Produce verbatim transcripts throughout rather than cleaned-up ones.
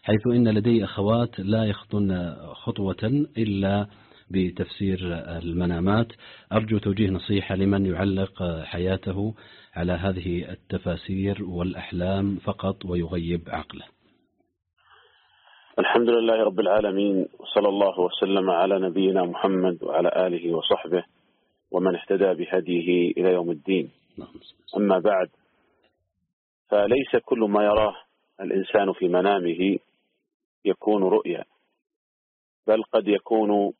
حيث إن لدي أخوات لا يخطن خطوة إلا بتفسير المنامات. أرجو توجيه نصيحة لمن يعلق حياته على هذه التفاسير والأحلام فقط ويغيب عقله. الحمد لله رب العالمين، وصلى الله وسلم على نبينا محمد وعلى آله وصحبه ومن اهتدى بهديه إلى يوم الدين. أما بعد، فليس كل ما يراه الإنسان في منامه يكون رؤيا، بل قد يكون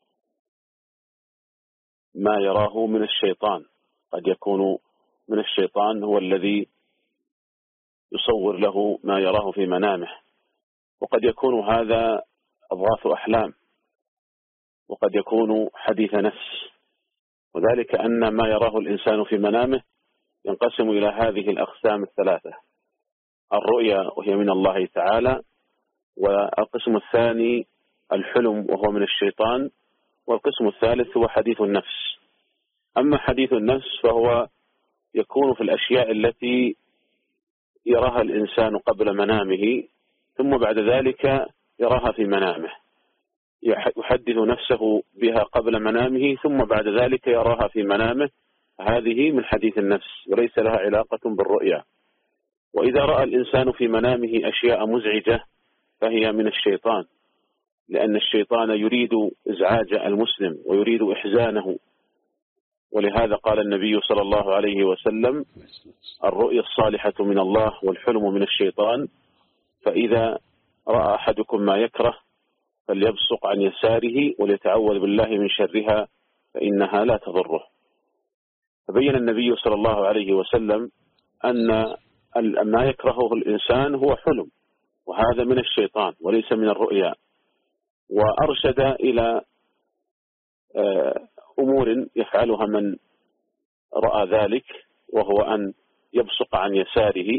ما يراه من الشيطان. قد يكون من الشيطان هو الذي يصور له ما يراه في منامه، وقد يكون هذا أضغاث أحلام، وقد يكون حديث نفس. وذلك أن ما يراه الإنسان في منامه ينقسم إلى هذه الأقسام الثلاثة: الرؤيا وهي من الله تعالى، والقسم الثاني الحلم وهو من الشيطان، والقسم الثالث هو حديث النفس. أما حديث النفس فهو يكون في الأشياء التي يراها الإنسان قبل منامه، ثم بعد ذلك يراها في منامه، يحدث نفسه بها قبل منامه ثم بعد ذلك يراها في منامه. هذه من حديث النفس وليس لها علاقة بالرؤيا. وإذا رأى الإنسان في منامه أشياء مزعجة فهي من الشيطان، لأن الشيطان يريد إزعاج المسلم ويريد إحزانه. ولهذا قال النبي صلى الله عليه وسلم: الرؤيا الصالحة من الله والحلم من الشيطان، فإذا رأى أحدكم ما يكره فليبصق عن يساره وليتعوذ بالله من شرها فإنها لا تضره. فبين النبي صلى الله عليه وسلم أن ما يكرهه الإنسان هو حلم، وهذا من الشيطان وليس من الرؤيا. وأرشد إلى أمور يفعلها من رأى ذلك، وهو أن يبصق عن يساره،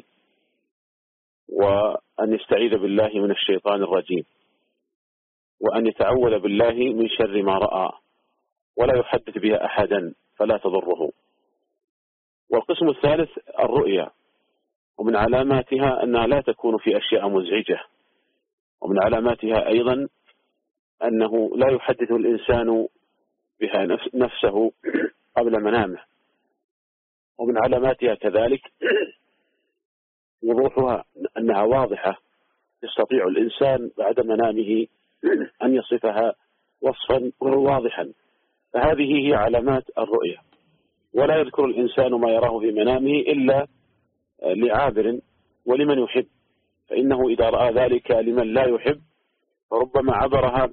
وأن يستعيذ بالله من الشيطان الرجيم، وأن يتعوذ بالله من شر ما رأى، ولا يحدث بها أحدا فلا تضره. والقسم الثالث الرؤيا، ومن علاماتها أنها لا تكون في أشياء مزعجة، ومن علاماتها أيضا أنه لا يحدث الإنسان بها نفسه قبل منامه، ومن علاماتها كذلك وضوحها، أنها واضحة يستطيع الإنسان بعد منامه أن يصفها وصفا واضحا. فهذه هي علامات الرؤيا. ولا يذكر الإنسان ما يراه في منامه إلا لعابر ولمن يحب، فإنه إذا رأى ذلك لمن لا يحب فربما عبرها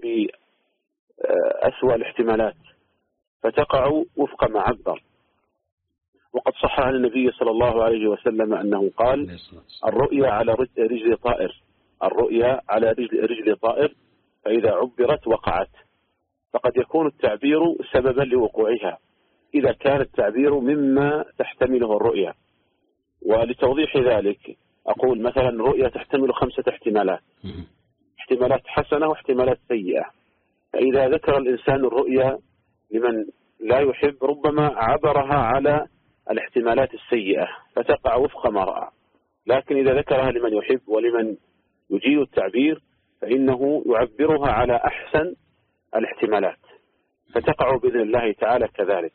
بأسوأ الاحتمالات فتقع وفق ما عبر. وقد صح عن النبي صلى الله عليه وسلم أنه قال: الرؤيا على رجل طائر، الرؤيا على رجل, رجل طائر، فإذا عبرت وقعت. فقد يكون التعبير سببا لوقوعها إذا كان التعبير مما تحتمله الرؤيا. ولتوضيح ذلك أقول مثلا: الرؤيا تحتمل خمسة احتمالات، احتمالات حسنة واحتمالات سيئة. فإذا ذكر الإنسان الرؤيا لمن لا يحب ربما عبرها على الاحتمالات السيئة فتقع وفق ما رأى، لكن إذا ذكرها لمن يحب ولمن يجيد التعبير فإنه يعبرها على أحسن الاحتمالات فتقع بإذن الله تعالى كذلك.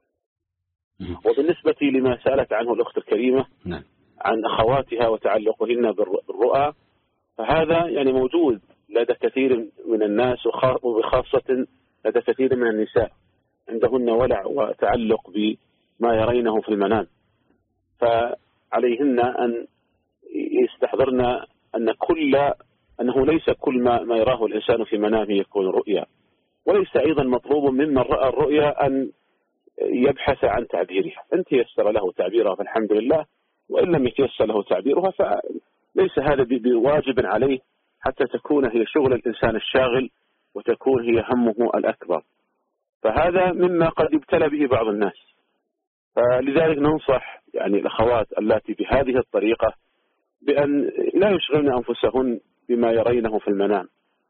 وبالنسبة لما سألت عنه الأخت الكريمة عن أخواتها وتعلقهن بالرؤى، فهذا يعني موجود لدى كثير من الناس، وبخاصة لدى كثير من النساء عندهن ولع وتعلق بما يرينه في المنام. فعليهن أن يستحضرن أن كل أنه ليس كل ما, ما يراه الإنسان في منامه يكون رؤيا، وليس أيضا مطلوب ممن رأى الرؤيا أن يبحث عن تعبيرها. إن تيسر له تعبيرها فالحمد لله، وإن لم يتيسر له تعبيرها فليس هذا بواجب عليه حتى تكون هي شغل الإنسان الشاغل وتكون هي همه الأكبر. فهذا مما قد يبتلى به بعض الناس. فلذلك ننصح يعني الأخوات اللاتي بهذه الطريقة بأن لا يشغلن أنفسهن بما يرينه في المنام،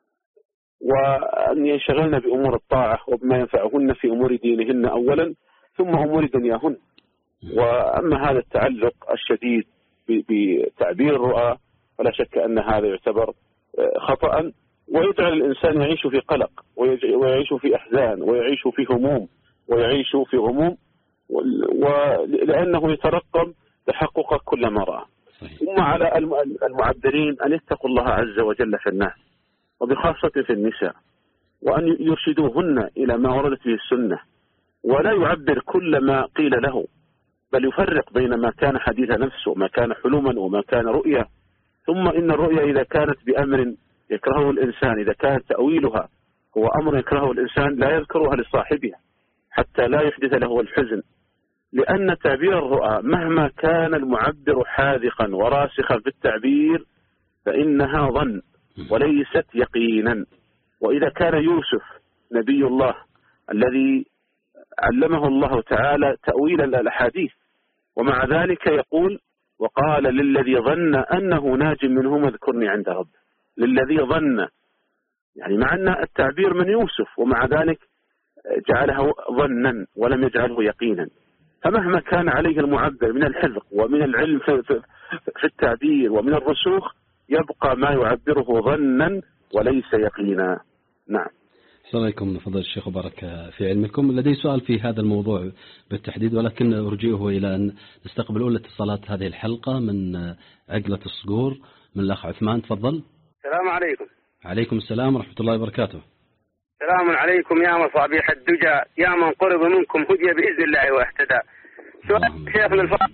وأن ينشغلن بأمور الطاعة وبما ينفعهن في أمور دينهن أولا ثم أمور دنياهن. وأما هذا التعلق الشديد بتعبير الرؤى فلا شك أن هذا يعتبر خطأ، ويجعل الإنسان يعيش في قلق ويعيش في أحزان ويعيش في هموم ويعيش في غموم، ولأنه يترقب تحقق كل ما رأى. ثم على المعبرين أن يتقوا الله عز وجل في الناس، وبخاصة في النساء، وأن يرشدوهن إلى ما وردت به السنة، ولا يعبر كل ما قيل له، بل يفرق بين ما كان حديث نفس وما كان حلما وما كان رؤيا. ثم إن الرؤيا إذا كانت بأمر يكرهه الإنسان، إذا كان تأويلها هو أمر يكرهه الإنسان، لا يذكرها لصاحبها حتى لا يحدث له الحزن، لأن تعبير الرؤى مهما كان المعبر حاذقا وراسخا في التعبير فإنها ظن وليست يقينا. وإذا كان يوسف نبي الله الذي علمه الله تعالى تأويل الأحاديث، ومع ذلك يقول وقال للذي ظن أنه ناج منهم اذكرني عند رب، للذي ظن، يعني مع أن التعبير من يوسف ومع ذلك جعله ظنا ولم يجعله يقينا. فمهما كان عليه المعبر من الحذق ومن العلم في التعبير ومن الرسوخ، يبقى ما يعبره ظنا وليس يقينا. نعم. السلام عليكم فضل الشيخ وبارك في علمكم. لدي سؤال في هذا الموضوع بالتحديد، ولكن أرجئه إلى أن نستقبل أولى اتصالات هذه الحلقة من عقلة الصقور من الأخ عثمان. تفضل. السلام عليكم. عليكم السلام ورحمة الله وبركاته. السلام عليكم يا مصابيح الدجى، يا من قرب منكم هدي بإذن الله واهتدى. سؤال شيخنا الفاضل،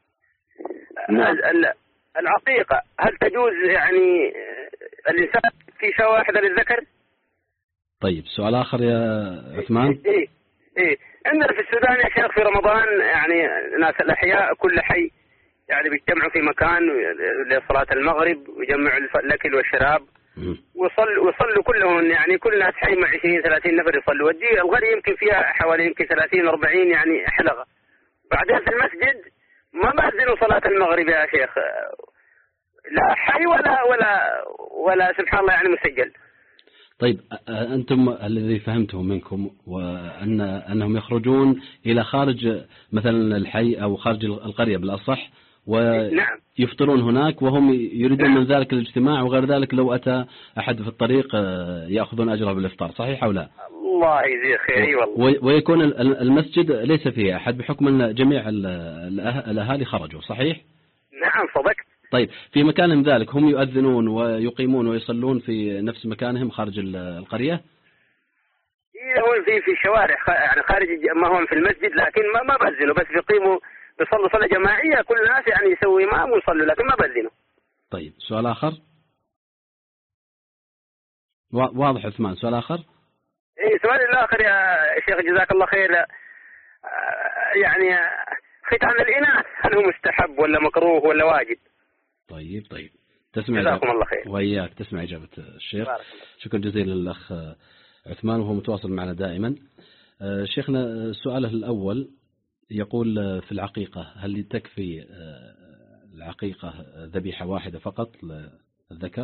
العقيقة هل تجوز يعني الإنسان في شاة واحدة للذكر؟ طيب سؤال آخر يا عثمان. إيه إيه عندنا في السودان يا شيخ في رمضان يعني ناس الأحياء كل حي يعني بيجتمعوا في مكان لصلاة المغرب ويجمعوا الأكل والشراب وصل وصلوا كلهم، يعني كل ناس حي مع عشرين ثلاثين نفر يصلوا، ودي الغري يمكن فيها حوالي يمكن ثلاثين أربعين يعني حلقة. بعدين في المسجد ما بأذنوا صلاة المغرب يا شيخ، لا حي ولا ولا ولا سبحان الله يعني مسجل. طيب أنتم الذي فهمته منكم وأن أنهم يخرجون إلى خارج مثلا الحي أو خارج القرية بالأصح ويفطرون هناك، وهم يريدون من ذلك الاجتماع، وغير ذلك لو أتى أحد في الطريق يأخذون أجره بالإفطار، صحيح أو لا؟ الله يجزيه خير والله. ويكون المسجد ليس فيه أحد بحكم أن جميع الأهالي خرجوا، صحيح؟ نعم صدقت. طيب في مكانهم ذلك هم يؤذنون ويقيمون ويصلون في نفس مكانهم خارج القرية؟ هو في في الشوارع يعني خارج، ما هم في المسجد، لكن ما ما بأذنوا، بس يقيموا بيصلوا صلاة جماعية كل الناس يعني يسوي إمام ويصلوا، لكن ما بأذنوا. طيب سؤال آخر. واضح عثمان. سؤال آخر. إيه سؤال الآخر يا شيخ جزاك الله خير، يعني ختان الإناث هل هو مستحب ولا مكروه ولا واجب؟ طيب طيب تسمع جزاكم الله خير. وإياك تسمع إجابة الشيخ. شكرا جزيلا للأخ عثمان وهو متواصل معنا دائما. شيخنا سؤاله الأول يقول في العقيقة هل تكفي العقيقة ذبيحة واحدة فقط للذكر؟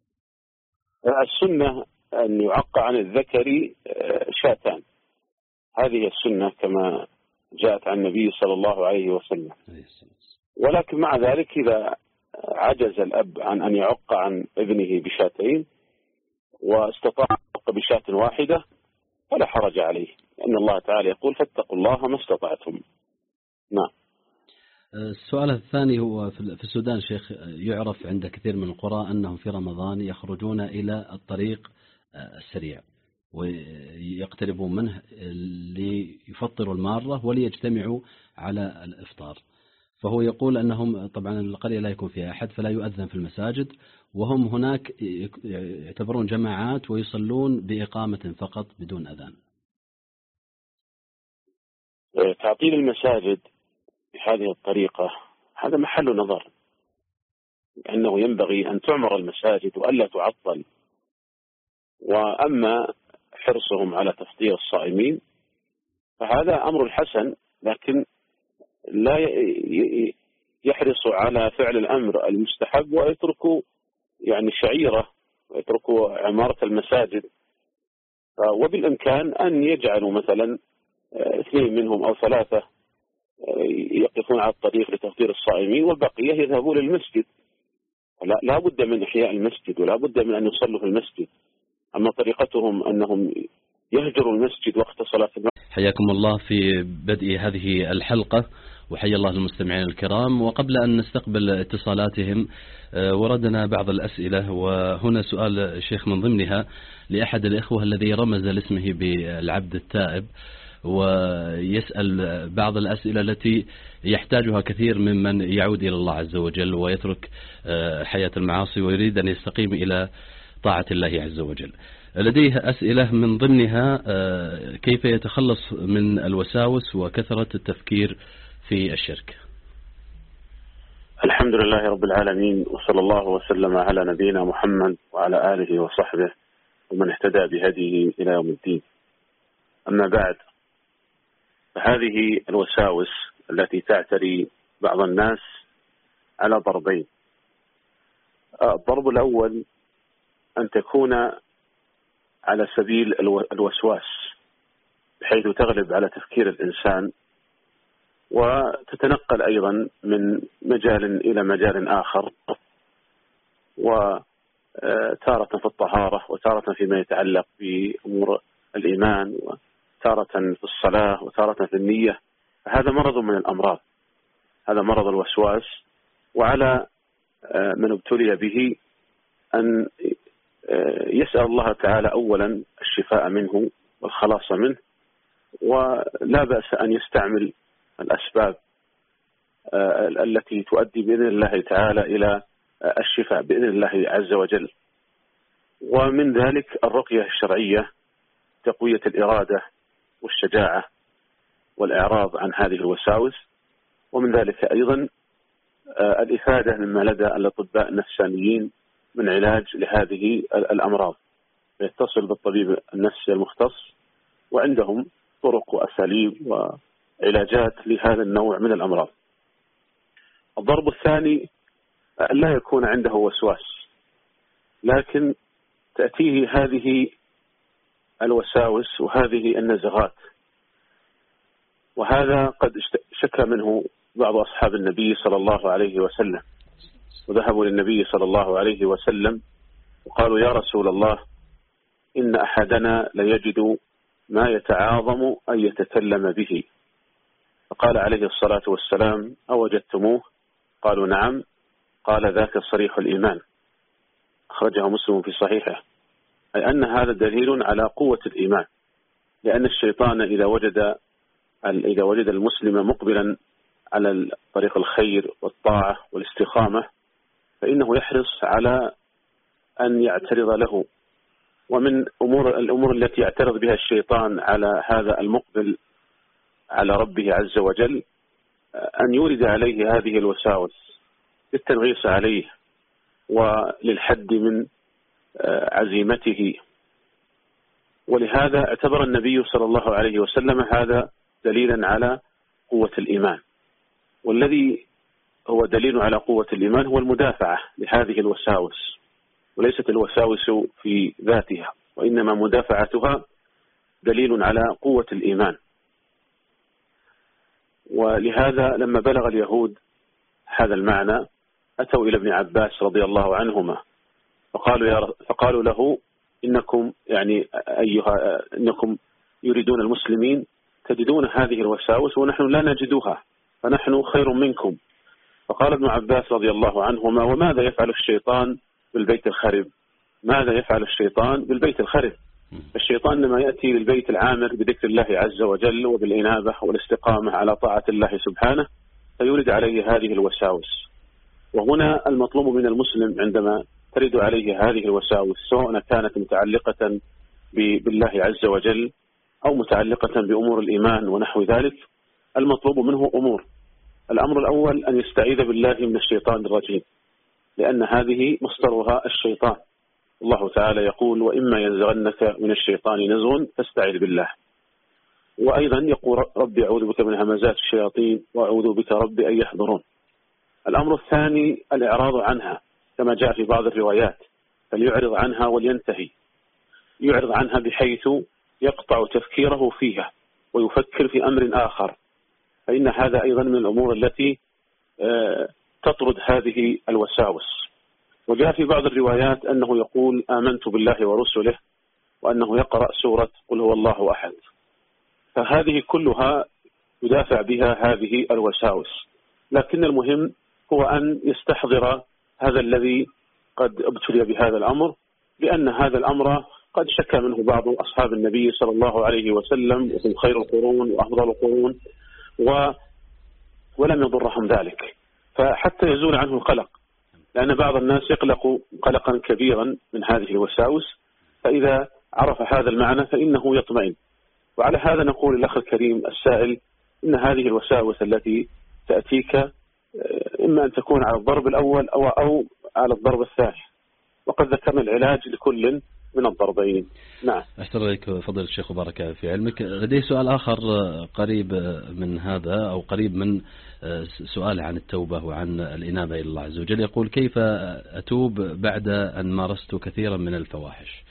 السنة أن يعقى عن الذكر شاتان، هذه السنة كما جاءت عن النبي صلى الله عليه وسلم. ولكن مع ذلك إذا عجز الأب عن أن يعق عن ابنه بشاتين واستطاع بشاة واحدة فلا حرج عليه، لأن الله تعالى يقول فاتقوا الله ما استطعتم. نعم. السؤال الثاني هو في السودان شيخ، يعرف عند كثير من القرى أنهم في رمضان يخرجون إلى الطريق السريع ويقتربون منه ليفطروا المارة وليجتمعوا على الإفطار، فهو يقول أنهم طبعا القرية لا يكون فيها أحد فلا يؤذن في المساجد، وهم هناك يعتبرون جماعات ويصلون بإقامة فقط بدون أذان. تعطيل المساجد بهذه الطريقة هذا محل نظر، لأنه ينبغي أن تعمر المساجد وألا تعطل. وأما حرصهم على تفطير الصائمين فهذا أمر حسن، لكن لا يحرصوا على فعل الأمر المستحب ويتركوا يعني شعيرة ويتركوا عمارة المساجد. وبالإمكان أن يجعلوا مثلا اثنين منهم أو ثلاثة يقفون على الطريق لتفطير الصائمين والبقية يذهبون للمسجد. لا, لا بد من إحياء المسجد ولا بد من أن يصلوا في المسجد. أما طريقتهم أنهم يهجروا المسجد وقت صلاة المغرب. حياكم الله في بدء هذه الحلقة، وحيا الله المستمعين الكرام. وقبل أن نستقبل اتصالاتهم وردنا بعض الأسئلة، وهنا سؤال شيخ من ضمنها لأحد الإخوة الذي رمز لاسمه بالعبد التائب، ويسأل بعض الأسئلة التي يحتاجها كثير ممن يعود إلى الله عز وجل ويترك حياة المعاصي ويريد أن يستقيم إلى طاعة الله عز وجل. لديه أسئلة من ضمنها كيف يتخلص من الوساوس وكثرة التفكير في الشرك. الحمد لله رب العالمين، وصلى الله وسلم على نبينا محمد وعلى آله وصحبه ومن اهتدى بهديه إلى يوم الدين. أما بعد، فهذه الوساوس التي تعتري بعض الناس على ضربين. الضرب الأول أن تكون على سبيل الوسواس، بحيث تغلب على تفكير الإنسان وتتنقل أيضا من مجال إلى مجال آخر، وتارة في الطهارة وتارة فيما يتعلق بأمور الإيمان وتارة في الصلاة وتارة في النية. هذا مرض من الأمراض، هذا مرض الوسواس، وعلى من ابتلي به أن يسأل الله تعالى أولا الشفاء منه والخلاص منه، ولا بأس أن يستعمل الأسباب التي تؤدي بإذن الله تعالى إلى الشفاء بإذن الله عز وجل. ومن ذلك الرقية الشرعية، تقوية الإرادة والشجاعة والإعراض عن هذه الوساوس. ومن ذلك أيضا الإفادة مما لدى الأطباء النفسانيين من علاج لهذه الأمراض، يتصل بالطبيب النفسي المختص، وعندهم طرق وأساليب وعلاجات لهذا النوع من الأمراض. الضرب الثاني أن لا يكون عنده وسواس، لكن تأتيه هذه الوساوس وهذه النزغات، وهذا قد شكى منه بعض أصحاب النبي صلى الله عليه وسلم، وذهبوا للنبي صلى الله عليه وسلم وقالوا: يا رسول الله، إن أحدنا ليجد ما يتعاظم أن يتكلم به. فقال عليه الصلاة والسلام: أوجدتموه؟ قالوا: نعم. قال: ذاك صريح الإيمان. أخرجه مسلم في صحيحه. أي أن هذا دليل على قوة الإيمان، لأن الشيطان إذا وجد إذا وجد المسلم مقبلا على طريق الخير والطاعة والاستقامة، فإنه يحرص على أن يعترض له. ومن أمور الأمور التي يعترض بها الشيطان على هذا المقبل على ربه عز وجل أن يورد عليه هذه الوساوس للتنغيص عليه وللحد من عزيمته. ولهذا اعتبر النبي صلى الله عليه وسلم هذا دليلا على قوة الإيمان. والذي هو دليل على قوة الإيمان هو المدافعة لهذه الوساوس، وليست الوساوس في ذاتها، وإنما مدافعتها دليل على قوة الإيمان. ولهذا لما بلغ اليهود هذا المعنى أتوا إلى ابن عباس رضي الله عنهما فقالوا يا فقالوا له: إنكم يعني أيها إنكم يريدون المسلمين تجدون هذه الوساوس ونحن لا نجدها، فنحن خير منكم. فقال ابن عباس رضي الله عنهما: وماذا يفعل الشيطان بالبيت الخرب؟ ماذا يفعل الشيطان بالبيت الخرب؟ الشيطان لما يأتي للبيت العامر بذكر الله عز وجل وبالإنابة والاستقامة على طاعة الله سبحانه فيورد عليه هذه الوساوس. وهنا المطلوب من المسلم عندما ترد عليه هذه الوساوس، سواء كانت متعلقة بالله عز وجل أو متعلقة بأمور الإيمان ونحو ذلك، المطلوب منه أمور. الأمر الأول أن يستعيذ بالله من الشيطان الرجيم، لأن هذه مصدرها الشيطان. الله تعالى يقول: وإما ينزغنك من الشيطان نزغ فاستعذ بالله. وأيضا يقول: ربي أعوذ بك من همزات الشياطين وأعوذ بك ربي أن يحضرون. الأمر الثاني الإعراض عنها، كما جاء في بعض الروايات، فليعرض عنها ولينتهي. يعرض عنها بحيث يقطع تفكيره فيها ويفكر في أمر آخر، فإن هذا أيضا من الأمور التي تطرد هذه الوساوس. وجاء في بعض الروايات أنه يقول آمنت بالله ورسله، وأنه يقرأ سورة قل هو الله أحد. فهذه كلها يدافع بها هذه الوساوس، لكن المهم هو أن يستحضر هذا الذي قد ابتلي بهذا الأمر، لأن هذا الأمر قد شكى منه بعض أصحاب النبي صلى الله عليه وسلم، وهم خير القرون وأفضل القرون، و ولم يضرهم ذلك، فحتى يزول عنه القلق، لأن بعض الناس يقلق قلقا كبيرا من هذه الوساوس، فإذا عرف هذا المعنى فإنه يطمئن. وعلى هذا نقول الأخ الكريم السائل إن هذه الوساوس التي تأتيك إما أن تكون على الضرب الأول أو, أو على الضرب الثاني، وقد ذكرنا العلاج لكل من الضربين. نعم. أحسن عليك فضيلة الشيخ وبارك في علمك. لدي سؤال آخر قريب من هذا أو قريب من سؤال عن التوبة وعن الإنابة إلى الله عز وجل. يقول: كيف أتوب بعد أن مارست كثيرا من الفواحش؟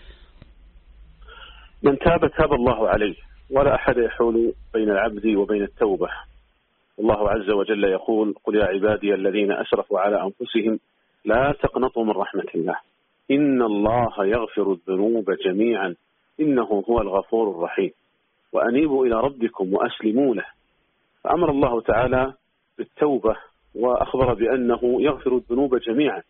من تاب تاب الله عليه، ولا أحد يحول بين العبد وبين التوبة. الله عز وجل يقول: قل يا عبادي الذين أسرفوا على أنفسهم لا تقنطوا من رحمة الله إن الله يغفر الذنوب جميعا إنه هو الغفور الرحيم وأنيبوا إلى ربكم وأسلموا له. فأمر الله تعالى بالتوبة وأخبر بأنه يغفر الذنوب جميعا،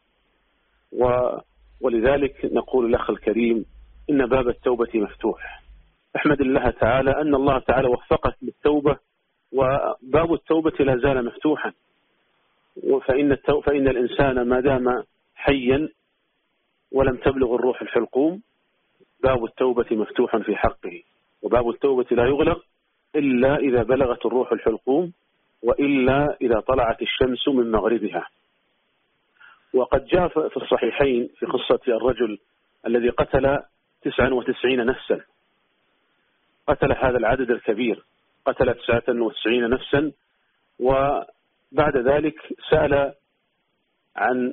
ولذلك نقول الأخ الكريم إن باب التوبة مفتوح. أحمد الله تعالى أن الله تعالى وفقك للتوبة، وباب التوبة لا زال مفتوحا. فإن, فإن الإنسان ما دام حيا ولم تبلغ الروح الحلقوم باب التوبة مفتوح في حقه، وباب التوبة لا يغلق إلا إذا بلغت الروح الحلقوم، وإلا إذا طلعت الشمس من مغربها. وقد جاء في الصحيحين في قصة الرجل الذي قتل تسعة وتسعين نفسا، قتل هذا العدد الكبير، قتل تسعة وتسعين نفسا، وبعد ذلك سأل عن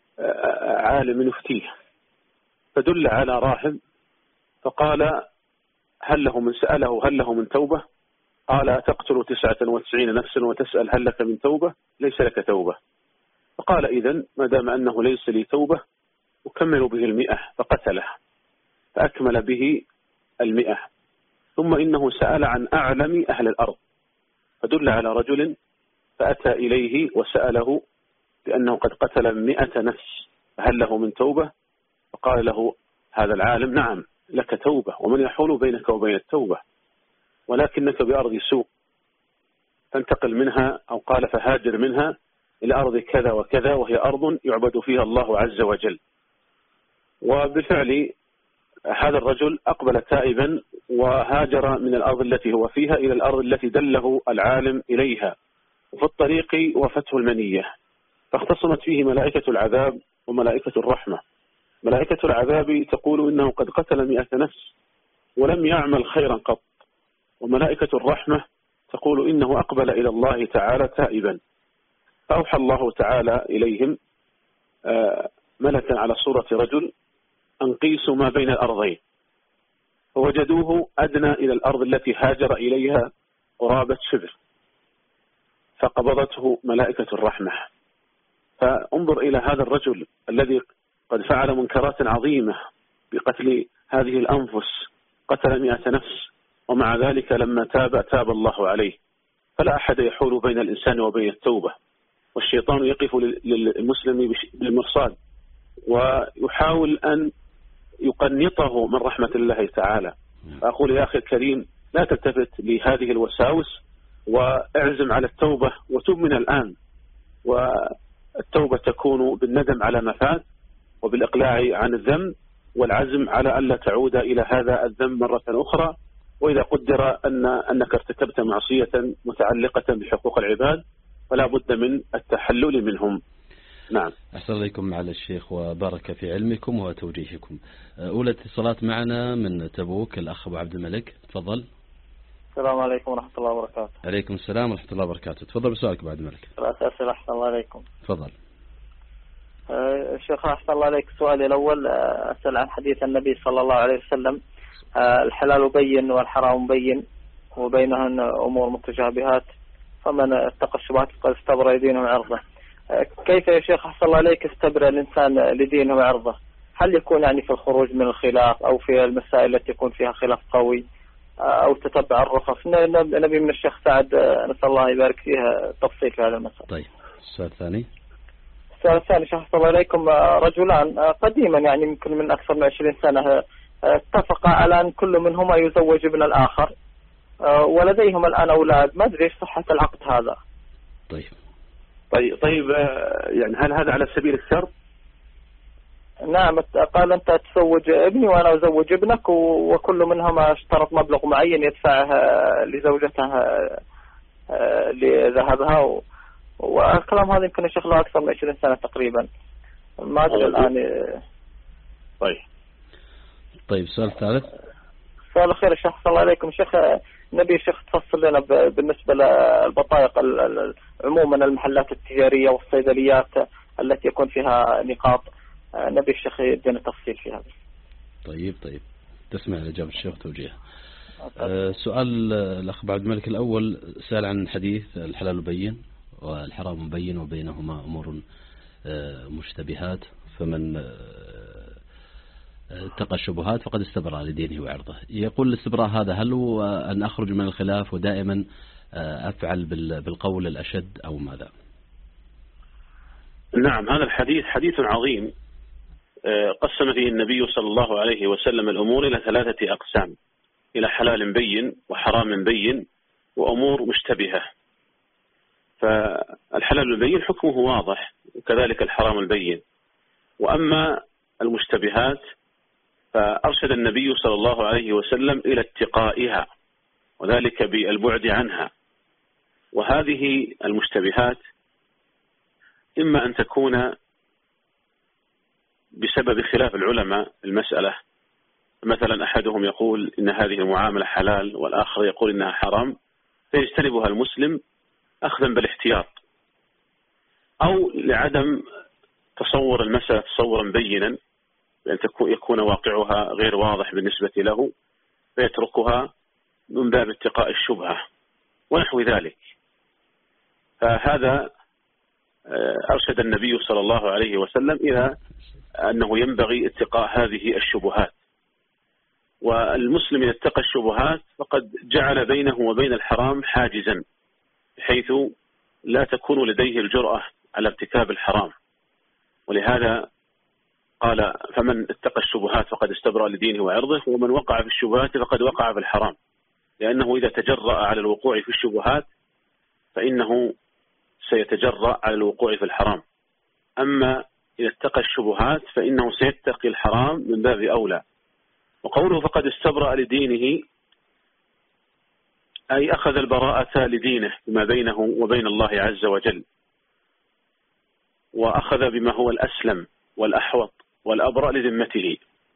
عالم يفتيه، فدل على راهب، فقال هل له من سأله هل له من توبة؟ قال: تقتل تسعة وتسعين نفسا وتسأل هل لك من توبة؟ ليس لك توبة. فقال: إذن ما دام أنه ليس لي توبة أكمل به المئة، فقتله فأكمل به المئة. ثم إنه سأل عن أعلم أهل الأرض، فدل على رجل فأتى إليه وسأله بأنه قد قتل مئة نفس هل له من توبة؟ فقال له هذا العالم: نعم لك توبة، ومن يحول بينك وبين التوبة، ولكنك بأرض سوء فانتقل منها، أو قال فهاجر منها إلى أرض كذا وكذا، وهي أرض يعبد فيها الله عز وجل. وبالفعل هذا الرجل أقبل تائبا وهاجر من الأرض التي هو فيها إلى الأرض التي دله العالم إليها، وفي الطريق وفته المنية، فاختصمت فيه ملائكة العذاب وملائكة الرحمة. ملائكة العذاب تقول إنه قد قتل مئة نفس ولم يعمل خيرا قط، وملائكة الرحمة تقول إنه أقبل إلى الله تعالى تائبا. فأوحى الله تعالى إليهم ملكا على صورة رجل أن قيسوا ما بين الأرضين، فوجدوه أدنى إلى الأرض التي هاجر إليها قرابة شبر، فقبضته ملائكة الرحمة. فانظر إلى هذا الرجل الذي قد فعل منكرات عظيمة بقتل هذه الأنفس، قتل مئة نفس، ومع ذلك لما تاب تاب الله عليه. فلا أحد يحول بين الإنسان وبين التوبة، والشيطان يقف للمسلم بالمرصاد ويحاول أن يقنطه من رحمة الله تعالى. فأقول يا أخي الكريم لا تلتفت لهذه الوساوس، واعزم على التوبة وتوب من الآن. والتوبة تكون بالندم على ما فات، وبالإقلاع عن الذنب، والعزم على ألا تعود إلى هذا الذنب مرة أخرى. وإذا قدر أن أنك ارتكبت معصية متعلقة بحقوق العباد فلا بد من التحلل منهم. نعم. أحسن عليكم معالي الشيخ وبارك في علمكم وتوجيهكم. أولى اتصالات معنا من تبوك الأخ أبو عبد الملك، تفضل. السلام عليكم ورحمة الله وبركاته. عليكم السلام ورحمة الله وبركاته. تفضل بسؤالك أبو عبد الملك. أسأل أحسن الله عليكم. تفضل. أه شيخ أحسن الله عليك. سؤالي الأول أسأل عن حديث النبي صلى الله عليه وسلم: أه الحلال بين والحرام بين وبينهن أمور متشابهات، فمن اتقى الشبهات فقد استبرأ دينه وعرضه. كيف يا شيخ أحسن الله عليك استبرأ الإنسان لدينه وعرضه؟ هل يكون يعني في الخروج من الخلاف أو في المسائل التي يكون فيها خلاف قوي أو تتبع الرخص؟ نبي من الشيخ سعد نسأل الله يبارك فيها تفصيل في هذا المسألة. طيب السؤال الثاني. السؤال الثاني شيخ أحسن الله عليكم، رجلان قديما يعني يمكن من أكثر من عشرين سنة اتفقا على أن كل منهما يزوج ابن الآخر ولديهما الآن أولاد، ما أدري إيش صحة العقد هذا. طيب طيب طيب يعني هل هذا على سبيل الشرط؟ نعم، قال أنت تزوج ابني وأنا أزوج ابنك وكل منهما اشترط مبلغ معين يدفعه لزوجته لذهبها، والكلام هذا يمكن الشيخ له أكثر من عشرين سنة تقريبا، ما أدري الآن. طيب طيب السؤال الثالث. السؤال الأخير الشيخ صلى الله عليكم شيخ، نبي الشيخ تفصل لنا بالنسبة للبطايق عموما المحلات التجارية والصيدليات التي يكون فيها نقاط، نبي الشيخ يدينا تفصيل فيها. طيب طيب تسمع الإجابة الشيخ توجيه. أه سؤال الأخ عبد الملك الأول سأل عن حديث الحلال بين والحرام بين وبينهما أمور مشتبهات، فمن اتقى الشبهات فقد استبرأ لدينه وعرضه. يقول الاستبراء هذا هل هو أن أخرج من الخلاف ودائما أفعل بالقول الأشد أو ماذا؟ نعم، هذا الحديث حديث عظيم قسم فيه النبي صلى الله عليه وسلم الأمور إلى ثلاثة أقسام، إلى حلال بين وحرام بين وأمور مشتبهة. فالحلال البين حكمه واضح وكذلك الحرام البين، وأما المشتبهات فأرشد النبي صلى الله عليه وسلم إلى اتقائها وذلك بالبعد عنها. وهذه المشتبهات إما أن تكون بسبب خلاف العلماء المسألة، مثلا أحدهم يقول إن هذه المعاملة حلال والآخر يقول إنها حرام، فيجتنبها المسلم أخذا بالاحتياط، أو لعدم تصور المسألة تصورا بينا بأن يكون واقعها غير واضح بالنسبة له فيتركها من باب اتقاء الشبهة ونحو ذلك. فهذا أرشد النبي صلى الله عليه وسلم إلى أنه ينبغي اتقاء هذه الشبهات، والمسلم إذا اتقى الشبهات فقد جعل بينه وبين الحرام حاجزا بحيث لا تكون لديه الجرأة على ارتكاب الحرام. ولهذا قال فمن اتقى الشبهات فقد استبرأ لدينه وعرضه، ومن وقع في الشبهات فقد وقع في الحرام، لأنه إذا تجرأ على الوقوع في الشبهات فإنه سيتجرأ على الوقوع في الحرام، أما إذا اتقى الشبهات فإنه سيتقي الحرام من باب أولى. وقوله فقد استبرأ لدينه أي أخذ البراءة لدينه بما بينه وبين الله عز وجل، وأخذ بما هو الأسلم والأحوط والأبرأ لذمته.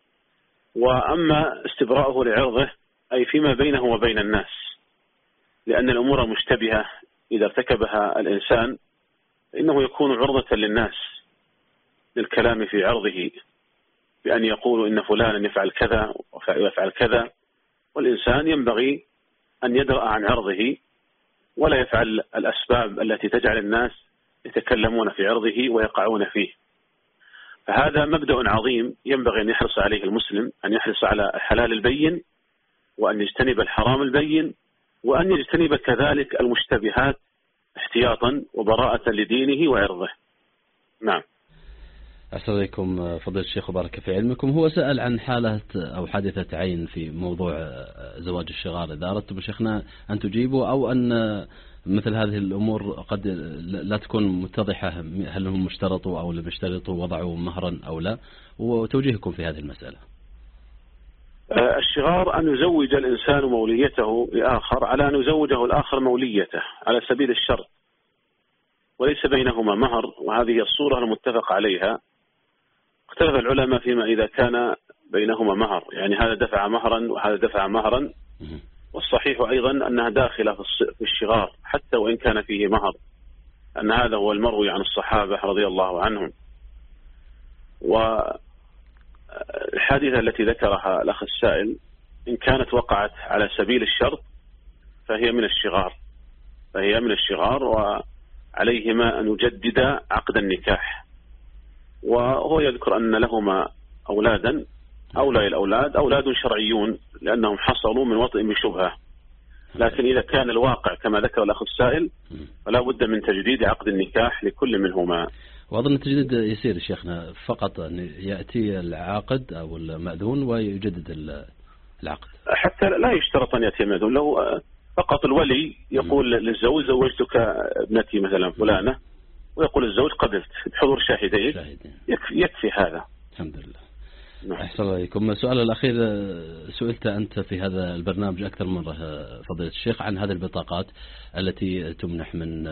وأما استبراءه لعرضه أي فيما بينه وبين الناس، لأن الأمور المشتبهة إذا ارتكبها الإنسان فإنه يكون عرضة للناس للكلام في عرضه بأن يقولوا إن فلانا يفعل كذا ويفعل كذا، والإنسان ينبغي أن يدرأ عن عرضه ولا يفعل الأسباب التي تجعل الناس يتكلمون في عرضه ويقعون فيه. فهذا مبدأ عظيم ينبغي أن يحرص عليه المسلم، أن يحرص على الحلال البين وأن يجتنب الحرام البين وأن يجتنب كذلك المشتبهات احتياطا وبراءة لدينه وعرضه. نعم. أحسن إليكم فضيلة الشيخ وبارك في علمكم. هو سأل عن حالة أو حادثة عين في موضوع زواج الشغار، إذا أردتم شيخنا أن تجيبوا أو أن مثل هذه الأمور قد لا تكون متضحة، هل هم اشترطوا أو لم يشترطوا، وضعوا مهرا أو لا، وتوجيهكم في هذه المسألة. الشغار أن يزوج الإنسان موليته لآخر على أن يزوجه الآخر موليته على سبيل الشرط، وليس بينهما مهر، وهذه الصورة المتفق عليها. اختلف العلماء فيما إذا كان بينهما مهر، يعني هذا دفع مهرا وهذا دفع مهرا، والصحيح أيضا أنها داخلة في الشغار حتى وإن كان فيه مهر، أن هذا هو المروي عن الصحابة رضي الله عنهم. والحادثة التي ذكرها الأخ السائل إن كانت وقعت على سبيل الشرط فهي من الشغار، فهي من الشغار عليهما أن يجددا عقد النكاح. وهو يذكر أن لهما أولادا، أولى الأولاد أولاد شرعيون لأنهم حصلوا من وطئ بشبهة، لكن إذا كان الواقع كما ذكر الأخ السائل فلا بد من تجديد عقد النكاح لكل منهما. وأظن التجديد يصير شيخنا فقط أن يأتي العاقد أو المأذون ويجدد العقد، حتى لا يشترط أن يأتي المأذون. لو فقط الولي يقول للزوج زوجتك ابنتي مثلا فلانة، ويقول الزوج قبلت بحضور شاهدين، يكفي, يكفي هذا. الحمد لله. أحسن الله عليكم. السؤال الأخير، سئلت أنت في هذا البرنامج أكثر من مرة فضيلة الشيخ عن هذه البطاقات التي تمنح من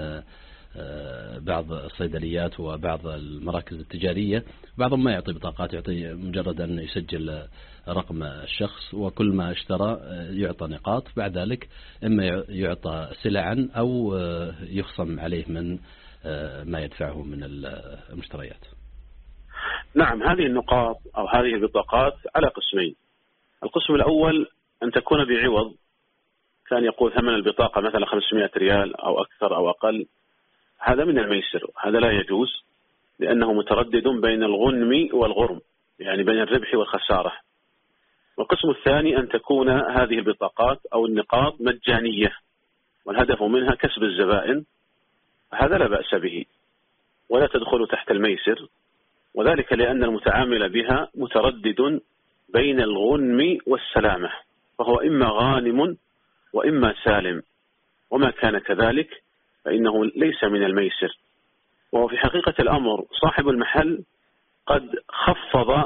بعض الصيدليات وبعض المراكز التجارية. بعضهم ما يعطي بطاقات، يعطي مجرد أن يسجل رقم الشخص وكل ما اشترى يعطى نقاط، بعد ذلك إما يعطى سلعا أو يخصم عليه من ما يدفعه من المشتريات. نعم، هذه النقاط أو هذه البطاقات على قسمين. القسم الأول أن تكون بعوض، كان يقول ثمن البطاقة مثلا خمسمائة ريال أو أكثر أو أقل، هذا من الميسر، هذا لا يجوز لأنه متردد بين الغنم والغرم، يعني بين الربح والخسارة. والقسم الثاني أن تكون هذه البطاقات أو النقاط مجانية والهدف منها كسب الزبائن، هذا لا بأس به ولا تدخل تحت الميسر، وذلك لأن المتعامل بها متردد بين الغنم والسلامة، فهو إما غانم وإما سالم، وما كان كذلك فإنه ليس من الميسر. وهو في حقيقة الأمر صاحب المحل قد خفض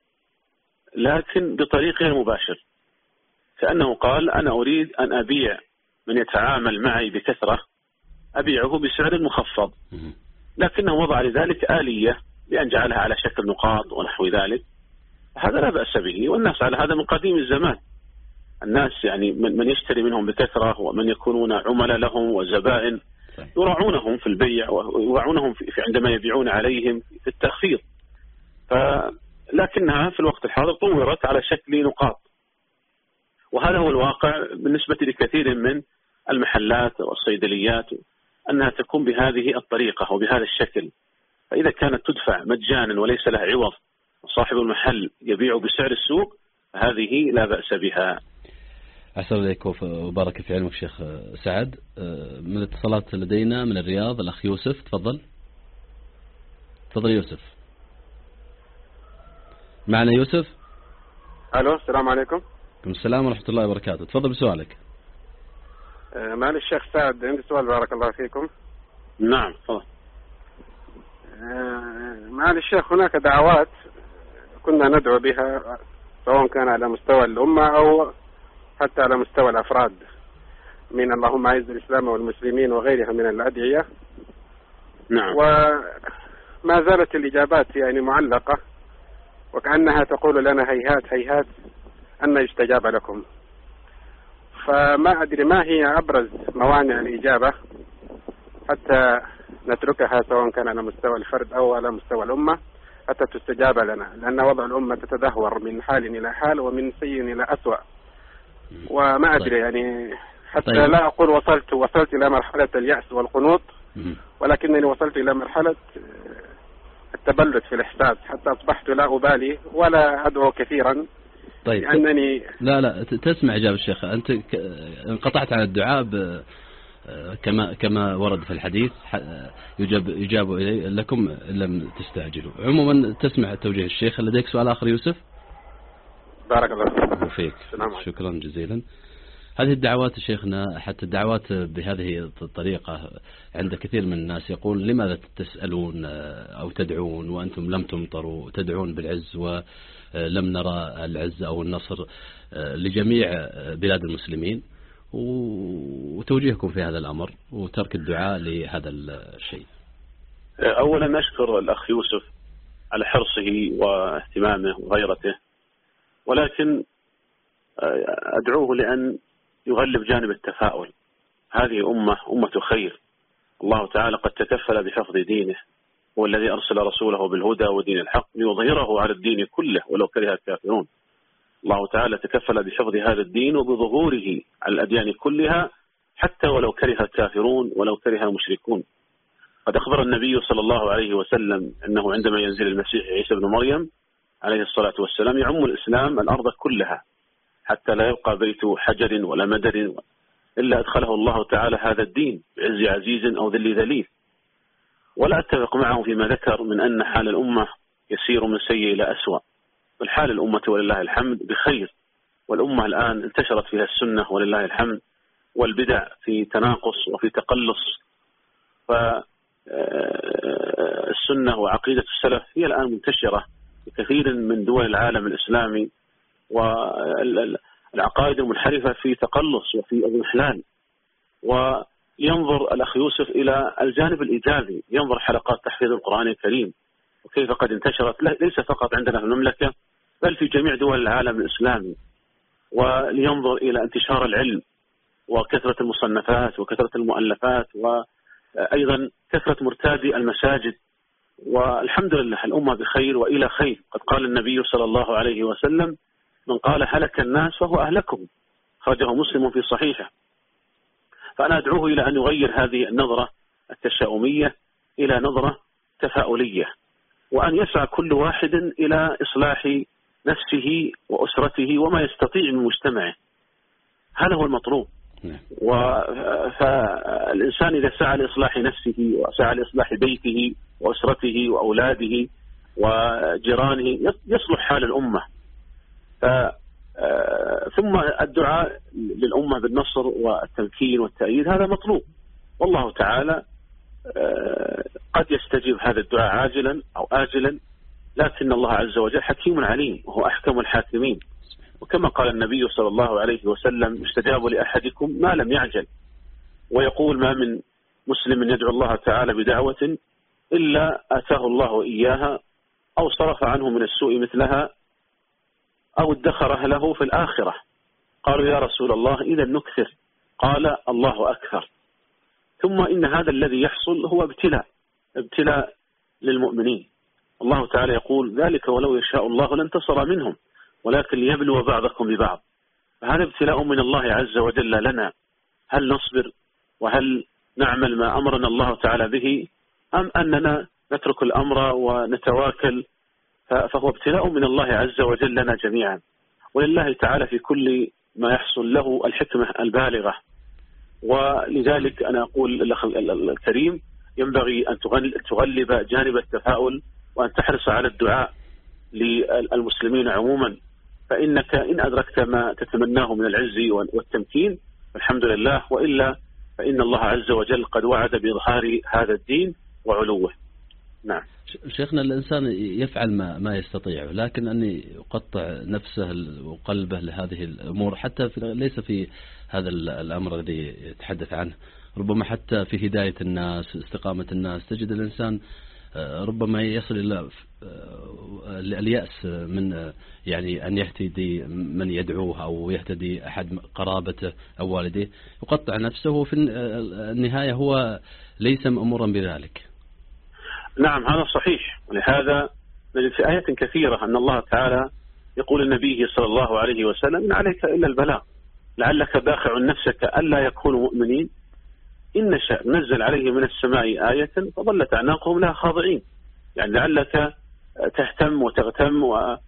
لكن بطريق غير مباشر، كأنه قال أنا أريد أن أبيع من يتعامل معي بكثرة أبيعه بسعر مخفض، لكنه وضع لذلك آلية بأن جعلها على شكل نقاط ونحو ذلك، هذا لا بأس به، والناس على هذا من قديم الزمان. الناس يعني من يشتري منهم بكثرة ومن يكونون عملاء لهم وزبائن يراعونهم في البيع ويراعونهم في عندما يبيعون عليهم في التخفيض، لكنها في الوقت الحاضر طورت على شكل نقاط، وهذا هو الواقع بالنسبة لكثير من المحلات والصيدليات أنها تكون بهذه الطريقة وبهذا الشكل. فإذا كانت تدفع مجانا وليس لها عوض وصاحب المحل يبيع بسعر السوق، هذه لا بأس بها. أحسن إليك وبارك في علمك شيخ سعد. من الاتصالات لدينا من الرياض الأخ يوسف، تفضل. تفضل يوسف. معنا يوسف. ألو، السلام عليكم. عليكم السلام ورحمة الله وبركاته، تفضل بسؤالك. أه معلش الشيخ سعد، عندي سؤال بارك الله فيكم. نعم تفضل. أه معلش الشيخ، هناك دعوات كنا ندعو بها سواء كان على مستوى الأمة أو حتى على مستوى الأفراد، من اللهم أعز الإسلام والمسلمين وغيرها من الأدعية. نعم. وما زالت الإجابات يعني معلقة، وكأنها تقول لنا هيهات هيهات أن يستجاب لكم. فما أدري ما هي أبرز موانع الإجابة حتى نتركها سواء كان على مستوى الفرد أو على مستوى الأمة حتى تستجاب لنا، لأن وضع الأمة تتدهور من حال إلى حال ومن سيء إلى أسوأ. وما أدري يعني حتى طيب. لا أقول وصلت وصلت إلى مرحلة اليأس والقنوط، ولكنني وصلت إلى مرحلة التبلد في الإحساس، حتى أصبحت لا أبالي ولا أدعو كثيرا. طيب لأنني لا لا تسمع إجابة الشيخ، أنت انقطعت عن الدعاء كما كما ورد في الحديث، يجاب يجاب إليه لكم إن لم تستعجلوا. عموما تسمع توجيه الشيخ. لديك سؤال آخر يوسف؟ بارك الله فيك. شكرا جزيلا. هذه الدعوات شيخنا، حتى الدعوات بهذه الطريقة عند كثير من الناس يقول لماذا تسألون أو تدعون وأنتم لم تمطروا، تدعون بالعز ولم نرى العز أو النصر لجميع بلاد المسلمين، وتوجيهكم في هذا الأمر وترك الدعاء لهذا الشيء. أولا نشكر الأخ يوسف على حرصه واهتمامه وغيرته، ولكن أدعوه لأن يغلب جانب التفاؤل. هذه أمة أمة خير، الله تعالى قد تكفل بحفظ دينه، هو الذي أرسل رسوله بالهدى ودين الحق ليظهره على الدين كله ولو كره الكافرون. الله تعالى تكفل بحفظ هذا الدين وبظهوره على الأديان كلها حتى ولو كره الكافرون ولو كره المشركون. قد أخبر النبي صلى الله عليه وسلم أنه عندما ينزل المسيح عيسى بن مريم عليه الصلاة والسلام يعم الإسلام الأرض كلها، حتى لا يبقى بيت حجر ولا مدر إلا أدخله الله تعالى هذا الدين بعز عزيز أو ذل ذليل. ولا أتفق معه فيما ذكر من أن حال الأمة يسير من سيء إلى أسوأ، بل حال الأمة ولله الحمد بخير، والأمة الآن انتشرت فيها السنة ولله الحمد، والبدع في تناقص وفي تقلص. فالسنة وعقيدة السلف هي الآن منتشرة في كثير من دول العالم الإسلامي، والعقائد المنحرفة في تقلص وفي اضمحلال. وينظر الأخ يوسف إلى الجانب الإيجابي، ينظر حلقات تحفيظ القرآن الكريم وكيف قد انتشرت ليس فقط عندنا في المملكة بل في جميع دول العالم الإسلامي، ولينظر إلى انتشار العلم وكثرة المصنفات وكثرة المؤلفات، وأيضا كثرة مرتادي المساجد. والحمد لله الأمة بخير وإلى خير. قد قال النبي صلى الله عليه وسلم: من قال هلك الناس فهو أهلكهم، خرجه مسلم في صحيحه. فأنا أدعوه إلى أن يغير هذه النظرة التشاؤمية إلى نظرة تفاؤلية، وأن يسعى كل واحد إلى إصلاح نفسه وأسرته وما يستطيع من مجتمعه. هذا هو المطلوب. فالإنسان إذا سعى لإصلاح نفسه وسعى لإصلاح بيته وأسرته وأولاده وجيرانه يصلح حال الأمة. ثم الدعاء للأمة بالنصر والتمكين والتأييد هذا مطلوب، والله تعالى قد يستجيب هذا الدعاء عاجلا أو آجلا، لكن الله عز وجل حكيم عليم وهو أحكم الحاكمين. وكما قال النبي صلى الله عليه وسلم: يستجاب لأحدكم ما لم يعجل. ويقول: ما من مسلم يدعو الله تعالى بدعوة إلا آتاه الله إياها أو صرف عنه من السوء مثلها أو ادخرها له في الآخرة. قالوا: يا رسول الله إذا نكثر. قال: الله أكثر. ثم إن هذا الذي يحصل هو ابتلاء ابتلاء للمؤمنين. الله تعالى يقول: ذلك ولو يشاء الله لانتصر منهم ولكن ليبلو بعضكم ببعض. فهذا ابتلاء من الله عز وجل لنا، هل نصبر وهل نعمل ما أمرنا الله تعالى به أم أننا نترك الأمر ونتواكل؟ فهو ابتلاء من الله عز وجل لنا جميعا، ولله تعالى في كل ما يحصل له الحكمة البالغة. ولذلك أنا أقول الأخ الكريم: ينبغي أن تغلب جانب التفاؤل وأن تحرص على الدعاء للمسلمين عموما، فإنك إن أدركت ما تتمناه من العز والتمكين فالحمد لله، وإلا فإن الله عز وجل قد وعد بإظهار هذا الدين وعلوه. نعم شيخنا، الإنسان يفعل ما ما يستطيع، لكن أن يقطع نفسه وقلبه لهذه الأمور حتى في ليس في هذا الأمر الذي يتحدث عنه، ربما حتى في هداية الناس استقامة الناس تجد الإنسان ربما يصل إلى اليأس من يعني أن يهتدي من يدعوه أو يهتدي أحد قرابته أو والديه، يقطع نفسه في النهاية هو ليس مأمورا بذلك. نعم هذا صحيح، ولهذا نجد في آيات كثيرة أن الله تعالى يقول لنبيه صلى الله عليه وسلم: إن عليك إلا البلاغ لعلك باخع نفسك ألا يكونوا مؤمنين إن نشأ نزل عليه من السماء آية فظلت أعناقهم لها خاضعين. يعني لعلك تهتم وتغتم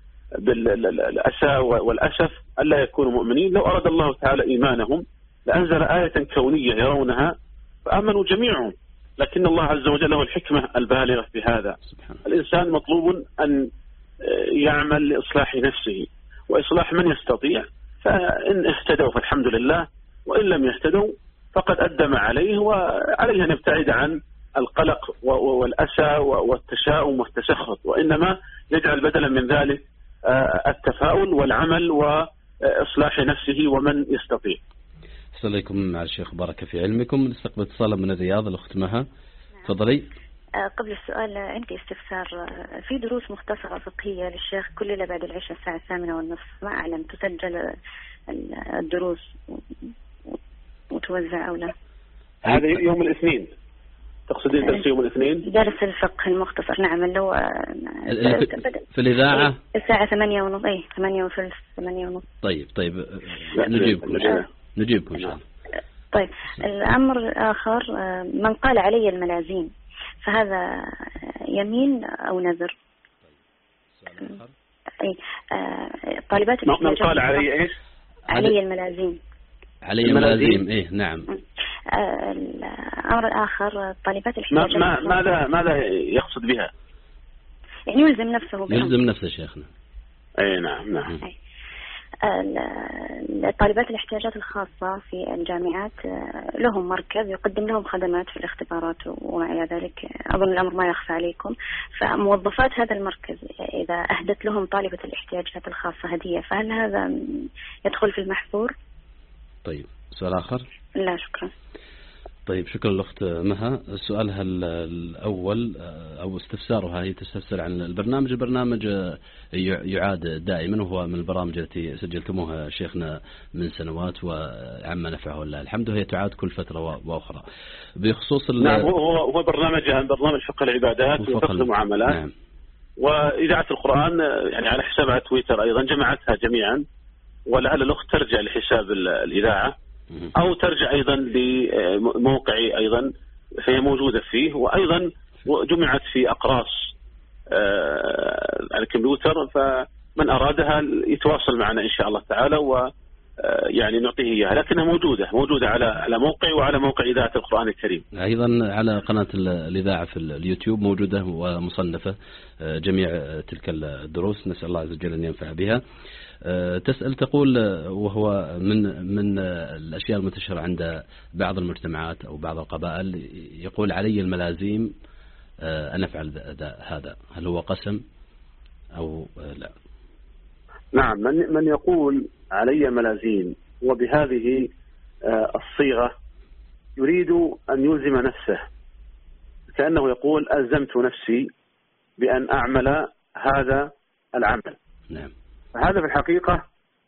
بالأسى والأسف ألا يكونوا مؤمنين. لو أراد الله تعالى إيمانهم لأنزل آية كونية يرونها فآمنوا جميعهم، لكن الله عز وجل له الحكمة البالغة في هذا. الإنسان مطلوب أن يعمل لإصلاح نفسه وإصلاح من يستطيع، فإن اهتدوا فالحمد لله، وإن لم يهتدوا فقد أدم عليه، وعليه أن يبتعد عن القلق والأسى والتشاؤم والتسخط، وإنما يجعل بدلا من ذلك التفاؤل والعمل وإصلاح نفسه ومن يستطيع. السلام عليكم مع الشيخ، بارك في علمكم. نستقبل اتصالا من الرياض، الأخت مها، تفضلي. قبل السؤال عندي استفسار. في دروس مختصرة فقهية للشيخ كل ليلة بعد العشاء الساعة الثامنة والنصف، ما أعلم تسجل الدروس وتوزع أو لا؟ هذا يوم الاثنين تقصدين درس يوم الاثنين؟ درس الفقه المختصر نعم، اللي هو في الإذاعة الساعة ثمانية ونص. أي ثمانية وثلث ثمانية ونص. طيب طيب نجيبكم نجيبكم إن شاء الله. طيب الأمر الآخر، من قال علي الملازيم فهذا يمين أو نذر. أي طالبات من قال علي إيش؟ علي الملازيم. علي الملازيم إيه نعم. الأمر الآخر طالبات الاحتياجات ما ماذا ماذا يقصد بها؟ يعني يلزم نفسه بأمر. يلزم نفسه شيخنا. أي نعم نعم. أي. طالبات الاحتياجات الخاصة في الجامعات لهم مركز يقدم لهم خدمات في الاختبارات وما إلى ذلك، أظن الأمر ما يخفى عليكم. فموظفات هذا المركز إذا أهدت لهم طالبة الاحتياجات الخاصة هدية، فهل هذا يدخل في المحظور؟ طيب سؤال آخر؟ لا شكرا. طيب شكرا الأخت مها. سؤالها الأول أو استفسارها، هي تستفسر عن البرنامج. البرنامج يعاد دائما، وهو من البرامج التي سجلتموها شيخنا من سنوات وعما نفعه الله الحمد، وهي تعاد كل فترة وأخرى. بخصوص نعم هو هو برنامج برنامج فقه العبادات وفقه المعاملات. نعم. وإذاعة القرآن يعني على حسابها تويتر أيضا جمعتها جميعا، ولعل الأخت ترجع لحساب الإذاعة أو ترجع أيضا لموقعي أيضا، فهي موجودة فيه، وأيضا جمعت في أقراص على الكمبيوتر، فمن أرادها يتواصل معنا إن شاء الله تعالى ويعني نعطيه إياها، لكنها موجودة موجودة على على موقعي وعلى موقع إذاعة القرآن الكريم. أيضا على قناة الإذاعة في اليوتيوب موجودة ومصنفة جميع تلك الدروس، نسأل الله عز وجل أن ينفع بها. تسأل تقول، وهو من من الأشياء المنتشرة عند بعض المجتمعات أو بعض القبائل، يقول علي الملازيم أن أفعل هذا، هل هو قسم أو لا؟ نعم، من من يقول علي ملازيم وبهذه الصيغة يريد أن يلزم نفسه، كأنه يقول ألزمت نفسي بأن أعمل هذا العمل. نعم. هذا في الحقيقة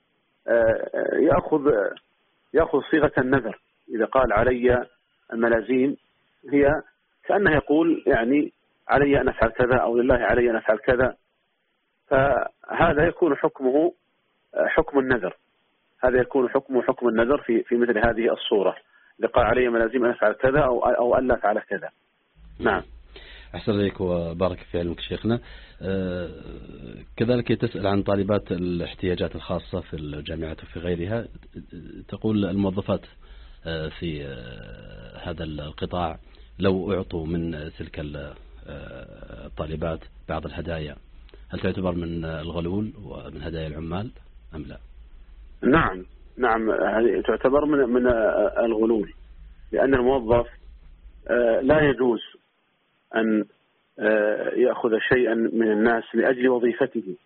يأخذ يأخذ صيغة النذر. إذا قال علي الملازيم هي كأنه يقول يعني علي أن أفعل كذا أو لله علي أن أفعل كذا، فهذا يكون حكمه حكم النذر. هذا يكون حكمه حكم النذر في في مثل هذه الصورة، إذا قال علي ملازيم أن أفعل كذا أو أو ألا أفعل كذا. نعم. أحسن عليك وبارك في علمك شيخنا. أه كذلك تسأل عن طالبات الاحتياجات الخاصة في الجامعات وفي غيرها. تقول الموظفات في هذا القطاع لو أعطوا من تلك الطالبات بعض الهدايا، هل تعتبر من الغلول ومن هدايا العمال أم لا؟ نعم نعم هذه تعتبر من من الغلول، لأن الموظف لا يجوز أن يأخذ شيئا من الناس لأجل وظيفته.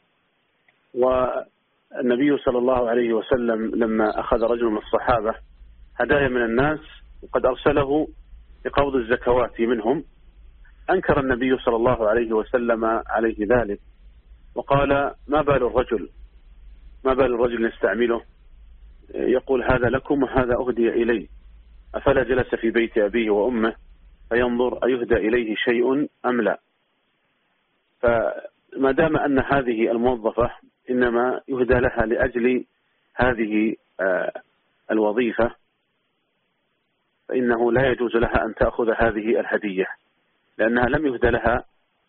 والنبي صلى الله عليه وسلم لما أخذ رجل من الصحابة هدايا من الناس وقد أرسله لقبض الزكوات منهم، أنكر النبي صلى الله عليه وسلم عليه ذلك وقال ما بال الرجل ما بال الرجل يستعمله يقول هذا لكم وهذا أهدي إليه، أفلا جلس في بيت أبيه وأمه فينظر أيهدى إليه شيء أم لا. فما دام أن هذه الموظفة إنما يهدى لها لأجل هذه الوظيفة، فإنه لا يجوز لها أن تأخذ هذه الهدية، لأنها لم يهدى لها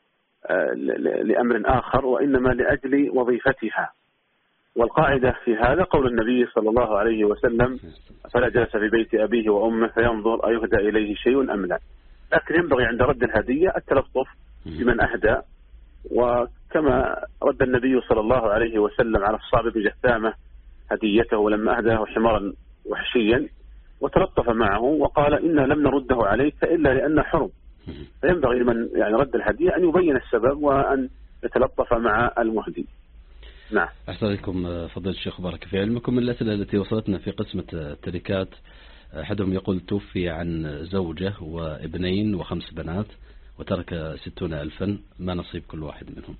لأمر آخر وإنما لأجل وظيفتها. والقاعدة في هذا قول النبي صلى الله عليه وسلم فلا جلس في بيت أبيه وأمه فينظر أيهدى إليه شيء أم لا. لكن ينبغي عند رد الهدية التلطف بمن أهدى، وكما رد النبي صلى الله عليه وسلم على الصعب بن جثامة هديته لما أهداه حمارا وحشيا وتلطف معه وقال إنا لم نرده عليك إلا لأن حرم. فينبغي لمن يعني رد الهدية أن يبين السبب وأن يتلطف مع المهدي. نعم. أحسن لكم فضيلة الشيخ بارك في علمكم. من الأسئلة التي وصلتنا في قسمة التركات، أحدهم يقول توفي عن زوجة وابنين وخمس بنات وترك ستون ألفا، ما نصيب كل واحد منهم؟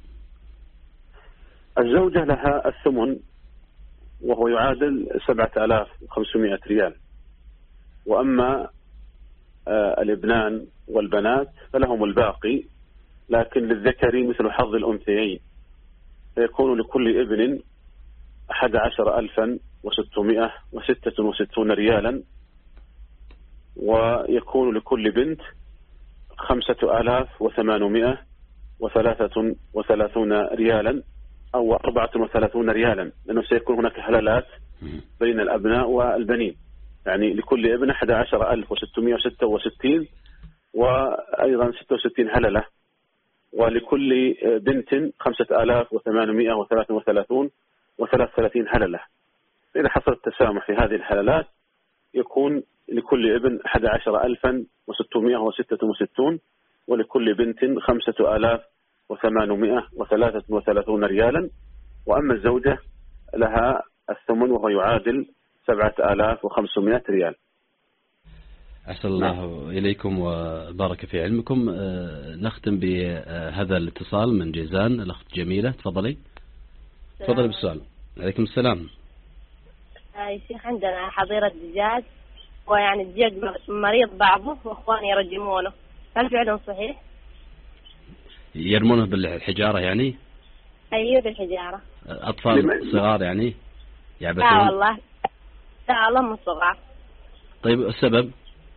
الزوجة لها الثمن وهو يعادل سبعة آلاف وخمسمائة ريال، وأما الابنان والبنات فلهم الباقي، لكن للذكر مثل حظ الأنثيين، فيكون لكل ابن أحد عشر ألفا وستمائة وستة وستون ريالا، ويكون لكل بنت خمسة آلاف وثمانمائة وثلاثة وثلاثون ريالا أو أربعة وثلاثون ريالا، لأنه سيكون هناك هلالات بين الأبناء والبنين، يعني لكل ابن أحد عشر ألف وستمائة وستة وستين وأيضا ستة وستين هللة، ولكل بنت خمسة آلاف وثمانمائة وثلاثة وثلاثون وثلاث وثلاثين هللة. إذا حصل التسامح في هذه الهللات يكون لكل ابن أحد عشر ألفا وستمائة وستة وستون ولكل بنت خمسة آلاف وثمانمائة وثلاثة وثلاثون ريالا، وأما الزوجة لها الثمن وهو يعادل سبعة آلاف وخمسمائة ريال. أحسن الله إليكم وبارك في علمكم. نختم بهذا الاتصال من جيزان، الأخت جميلة، تفضلي تفضلي بالسؤال. عليكم السلام. يا شيخ عندنا حظيرة دجاج، ويعني الدجاج مريض بعضه وإخواني يرجمونه، هل فعلا صحيح؟ يرمونه بالحجارة يعني؟ أيوه بالحجارة. أطفال صغار يعني يعبثون؟ لا والله لا والله مو صغار. طيب السبب؟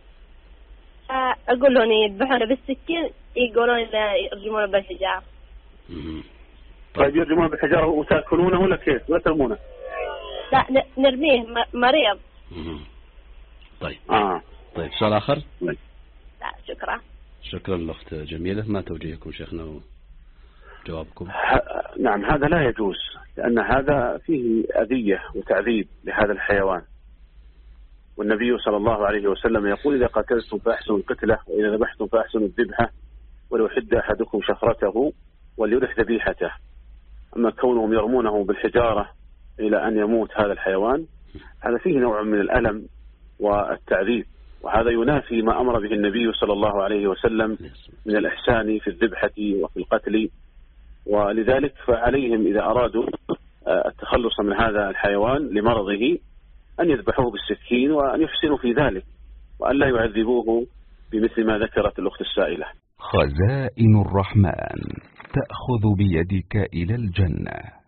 أقول لهم يذبحونه بالسكين، يقولون يرجمونه بالحجارة. طيب يرجمونه بالحجارة وتأكلونه ولا كيف؟ ولا ترمونه؟ لا نرميه مريض. طيب آه. طيب سؤال آخر؟ لا شكرا. شكرا الأخت جميلة. ما توجيهكم شيخنا وجوابكم؟ نعم هذا لا يجوز، لأن هذا فيه أذية وتعذيب لهذا الحيوان، والنبي صلى الله عليه وسلم يقول: إذا قتلتم فأحسنوا القتلة، وإذا ذبحتم فأحسنوا الذبحة، وليحد أحدكم شفرته وليرح ذبيحته. أما كونهم يرمونه بالحجارة إلى أن يموت هذا الحيوان، هذا فيه نوع من الألم والتعذيب، وهذا ينافي ما أمر به النبي صلى الله عليه وسلم من الإحسان في الذبحة وفي القتل. ولذلك فعليهم إذا أرادوا التخلص من هذا الحيوان لمرضه أن يذبحوه بالسكين، وأن يحسنوا في ذلك، وأن لا يعذبوه بمثل ما ذكرت الأخت السائلة. خزائن الرحمن تأخذ بيدك إلى الجنة.